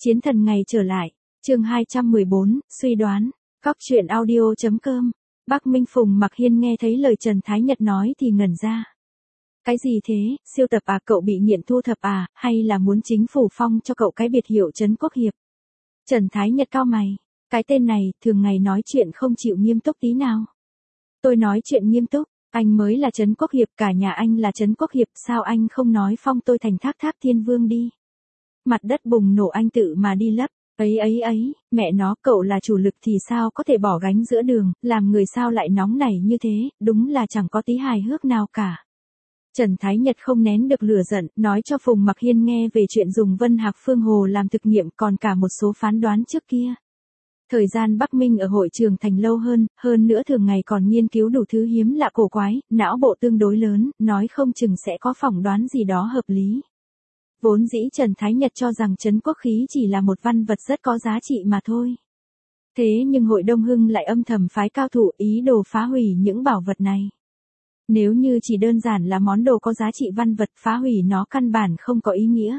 Chiến thần ngày trở lại, chương 214, suy đoán, Cóc truyện audio.com. Bắc Minh Phùng Mặc Hiên nghe thấy lời Trần Thái Nhật nói thì ngẩn ra. Cái gì thế, siêu tập à, cậu bị nghiện thu thập à, hay là muốn chính phủ phong cho cậu cái biệt hiệu Trấn Quốc Hiệp? Trần Thái Nhật cau mày, cái tên này, thường ngày nói chuyện không chịu nghiêm túc tí nào. Tôi nói chuyện nghiêm túc, anh mới là Trấn Quốc Hiệp, cả nhà anh là Trấn Quốc Hiệp, sao anh không nói phong tôi thành Thác Tháp Thiên Vương đi? Mặt đất bùng nổ anh tự mà đi lấp, ấy, mẹ nó, cậu là chủ lực thì sao có thể bỏ gánh giữa đường, làm người sao lại nóng nảy như thế, đúng là chẳng có tí hài hước nào cả. Trần Thái Nhật không nén được lửa giận, nói cho Phùng Mặc Hiên nghe về chuyện dùng Vân Hạc Phương Hồ làm thực nghiệm, còn cả một số phán đoán trước kia. Thời gian Bắc Minh ở hội trường thành lâu hơn nữa thường ngày còn nghiên cứu đủ thứ hiếm lạ cổ quái, não bộ tương đối lớn, nói không chừng sẽ có phỏng đoán gì đó hợp lý. Vốn dĩ Trần Thái Nhật cho rằng Trấn Quốc Khí chỉ là một văn vật rất có giá trị mà thôi. Thế nhưng Hội Đông Hưng lại âm thầm phái cao thủ ý đồ phá hủy những bảo vật này. Nếu như chỉ đơn giản là món đồ có giá trị văn vật, phá hủy nó căn bản không có ý nghĩa.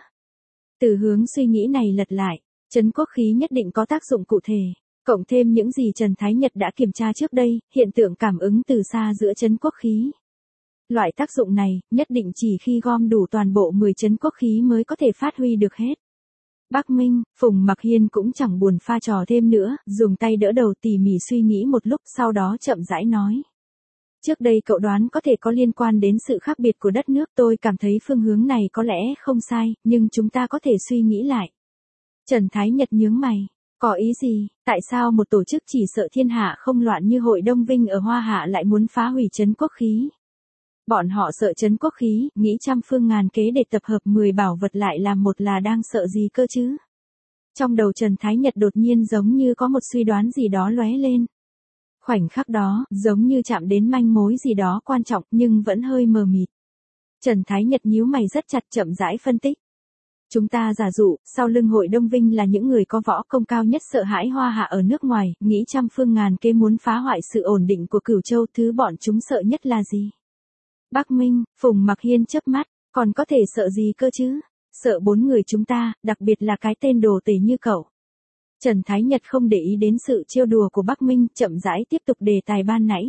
Từ hướng suy nghĩ này lật lại, Trấn Quốc Khí nhất định có tác dụng cụ thể, cộng thêm những gì Trần Thái Nhật đã kiểm tra trước đây, hiện tượng cảm ứng từ xa giữa Trấn Quốc Khí. Loại tác dụng này, nhất định chỉ khi gom đủ toàn bộ 10 Trấn Quốc Khí mới có thể phát huy được hết. Bắc Minh, Phùng Mặc Hiên cũng chẳng buồn pha trò thêm nữa, dùng tay đỡ đầu tỉ mỉ suy nghĩ một lúc, sau đó chậm rãi nói. Trước đây cậu đoán có thể có liên quan đến sự khác biệt của đất nước, tôi cảm thấy phương hướng này có lẽ không sai, nhưng chúng ta có thể suy nghĩ lại. Trần Thái Nhật nhướng mày, có ý gì, tại sao một tổ chức chỉ sợ thiên hạ không loạn như Hội Đông Vinh ở Hoa Hạ lại muốn phá hủy Trấn Quốc Khí? Bọn họ sợ Trấn Quốc Khí, nghĩ trăm phương ngàn kế để tập hợp 10 bảo vật lại làm một là đang sợ gì cơ chứ? Trong đầu Trần Thái Nhật đột nhiên giống như có một suy đoán gì đó lóe lên. Khoảnh khắc đó, giống như chạm đến manh mối gì đó quan trọng nhưng vẫn hơi mờ mịt. Trần Thái Nhật nhíu mày rất chặt, chậm rãi phân tích. Chúng ta giả dụ, sau lưng Hội Đông Vinh là những người có võ công cao nhất, sợ hãi Hoa Hạ ở nước ngoài, nghĩ trăm phương ngàn kế muốn phá hoại sự ổn định của Cửu Châu, thứ bọn chúng sợ nhất là gì? Bắc Minh, Phùng Mặc Hiên chớp mắt, còn có thể sợ gì cơ chứ? Sợ 4 người chúng ta, đặc biệt là cái tên đồ tể như cậu. Trần Thái Nhật không để ý đến sự trêu đùa của Bắc Minh, chậm rãi tiếp tục đề tài ban nãy.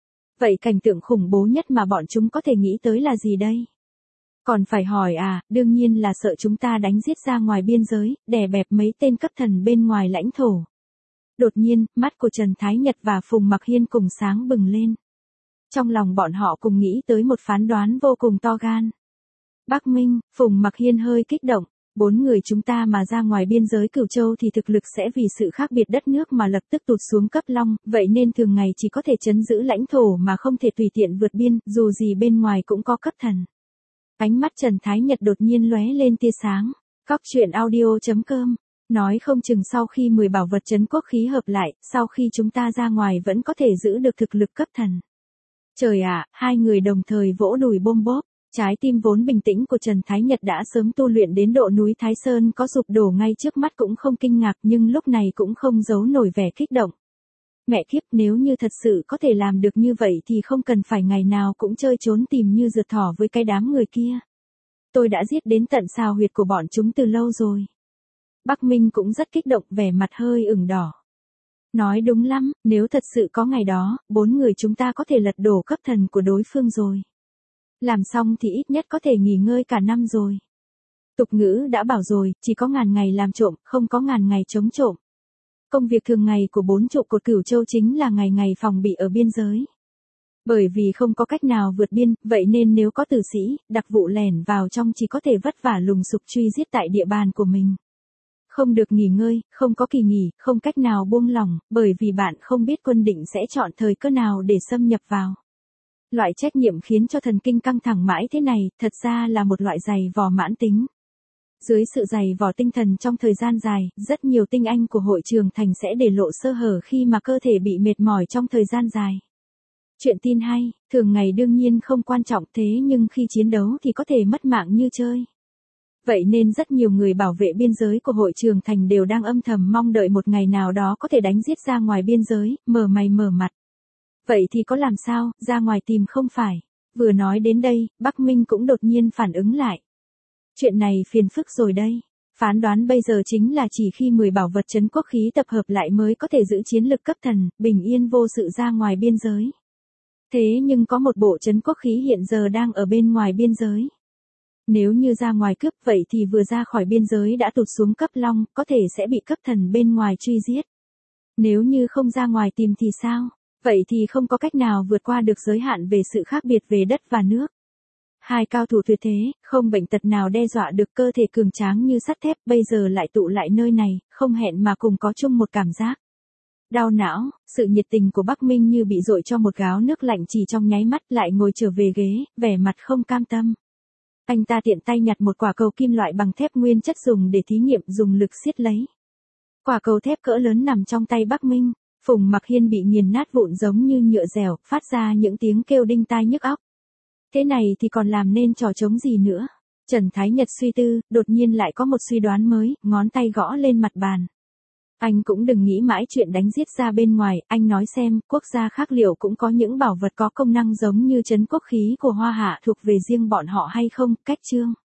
Vậy cảnh tượng khủng bố nhất mà bọn chúng có thể nghĩ tới là gì đây? Còn phải hỏi à, đương nhiên là sợ chúng ta đánh giết ra ngoài biên giới, đè bẹp mấy tên cấp thần bên ngoài lãnh thổ. Đột nhiên, mắt của Trần Thái Nhật và Phùng Mặc Hiên cùng sáng bừng lên. Trong lòng bọn họ cùng nghĩ tới một phán đoán vô cùng to gan. Bắc Minh, Phùng Mặc Hiên hơi kích động, 4 người chúng ta mà ra ngoài biên giới Cửu Châu thì thực lực sẽ vì sự khác biệt đất nước mà lập tức tụt xuống cấp long, vậy nên thường ngày chỉ có thể trấn giữ lãnh thổ mà không thể tùy tiện vượt biên, dù gì bên ngoài cũng có cấp thần. Ánh mắt Trần Thái Nhật đột nhiên lóe lên tia sáng. Cóc truyện audio.com. Nói không chừng sau khi 10 bảo vật Trấn Quốc Khí hợp lại, sau khi chúng ta ra ngoài vẫn có thể giữ được thực lực cấp thần. Trời ạ, hai người đồng thời vỗ đùi bôm bốp. Trái tim vốn bình tĩnh của Trần Thái Nhật đã sớm tu luyện đến độ núi Thái Sơn có sụp đổ ngay trước mắt cũng không kinh ngạc, nhưng lúc này cũng không giấu nổi vẻ kích động. Mẹ kiếp, nếu như thật sự có thể làm được như vậy thì không cần phải ngày nào cũng chơi trốn tìm như rượt thỏ với cái đám người kia. Tôi đã giết đến tận xào huyệt của bọn chúng từ lâu rồi. Bắc Minh cũng rất kích động, vẻ mặt hơi ửng đỏ. Nói đúng lắm, nếu thật sự có ngày đó, 4 người chúng ta có thể lật đổ cấp thần của đối phương rồi. Làm xong thì ít nhất có thể nghỉ ngơi cả năm rồi. Tục ngữ đã bảo rồi, chỉ có ngàn ngày làm trộm, không có ngàn ngày chống trộm. Công việc thường ngày của 4 trụ cột Cửu Châu chính là ngày ngày phòng bị ở biên giới. Bởi vì không có cách nào vượt biên, vậy nên nếu có tử sĩ, đặc vụ lẻn vào trong chỉ có thể vất vả lùng sục truy giết tại địa bàn của mình. Không được nghỉ ngơi, không có kỳ nghỉ, không cách nào buông lỏng, bởi vì bạn không biết quân địch sẽ chọn thời cơ nào để xâm nhập vào. Loại trách nhiệm khiến cho thần kinh căng thẳng mãi thế này, thật ra là một loại dày vò mãn tính. Dưới sự dày vò tinh thần trong thời gian dài, rất nhiều tinh anh của hội trường thành sẽ để lộ sơ hở khi mà cơ thể bị mệt mỏi trong thời gian dài. Chuyện tin hay, thường ngày đương nhiên không quan trọng, thế nhưng khi chiến đấu thì có thể mất mạng như chơi. Vậy nên rất nhiều người bảo vệ biên giới của hội trường thành đều đang âm thầm mong đợi một ngày nào đó có thể đánh giết ra ngoài biên giới, mở mày mở mặt. Vậy thì có làm sao, ra ngoài tìm không phải. Vừa nói đến đây, Bắc Minh cũng đột nhiên phản ứng lại. Chuyện này phiền phức rồi đây. Phán đoán bây giờ chính là chỉ khi 10 bảo vật trấn quốc khí tập hợp lại mới có thể giữ chiến lực cấp thần, bình yên vô sự ra ngoài biên giới. Thế nhưng có một bộ trấn quốc khí hiện giờ đang ở bên ngoài biên giới. Nếu như ra ngoài cướp vậy thì vừa ra khỏi biên giới đã tụt xuống cấp long, có thể sẽ bị cấp thần bên ngoài truy giết. Nếu như không ra ngoài tìm thì sao? Vậy thì không có cách nào vượt qua được giới hạn về sự khác biệt về đất và nước. Hai cao thủ tuyệt thế, không bệnh tật nào đe dọa được, cơ thể cường tráng như sắt thép, bây giờ lại tụ lại nơi này, không hẹn mà cùng có chung một cảm giác. Đau não, sự nhiệt tình của Bắc Minh như bị dội cho một gáo nước lạnh chỉ trong nháy mắt, lại ngồi trở về ghế, vẻ mặt không cam tâm. Anh ta tiện tay nhặt một quả cầu kim loại bằng thép nguyên chất dùng để thí nghiệm, dùng lực siết lấy. Quả cầu thép cỡ lớn nằm trong tay Bắc Minh, Phùng Mặc Hiên bị nghiền nát vụn giống như nhựa dẻo, phát ra những tiếng kêu đinh tai nhức óc. Thế này thì còn làm nên trò trống gì nữa? Trần Thái Nhật suy tư, đột nhiên lại có một suy đoán mới, ngón tay gõ lên mặt bàn. Anh cũng đừng nghĩ mãi chuyện đánh giết ra bên ngoài, anh nói xem, quốc gia khác liệu cũng có những bảo vật có công năng giống như trấn quốc khí của Hoa Hạ thuộc về riêng bọn họ hay không? Cách chương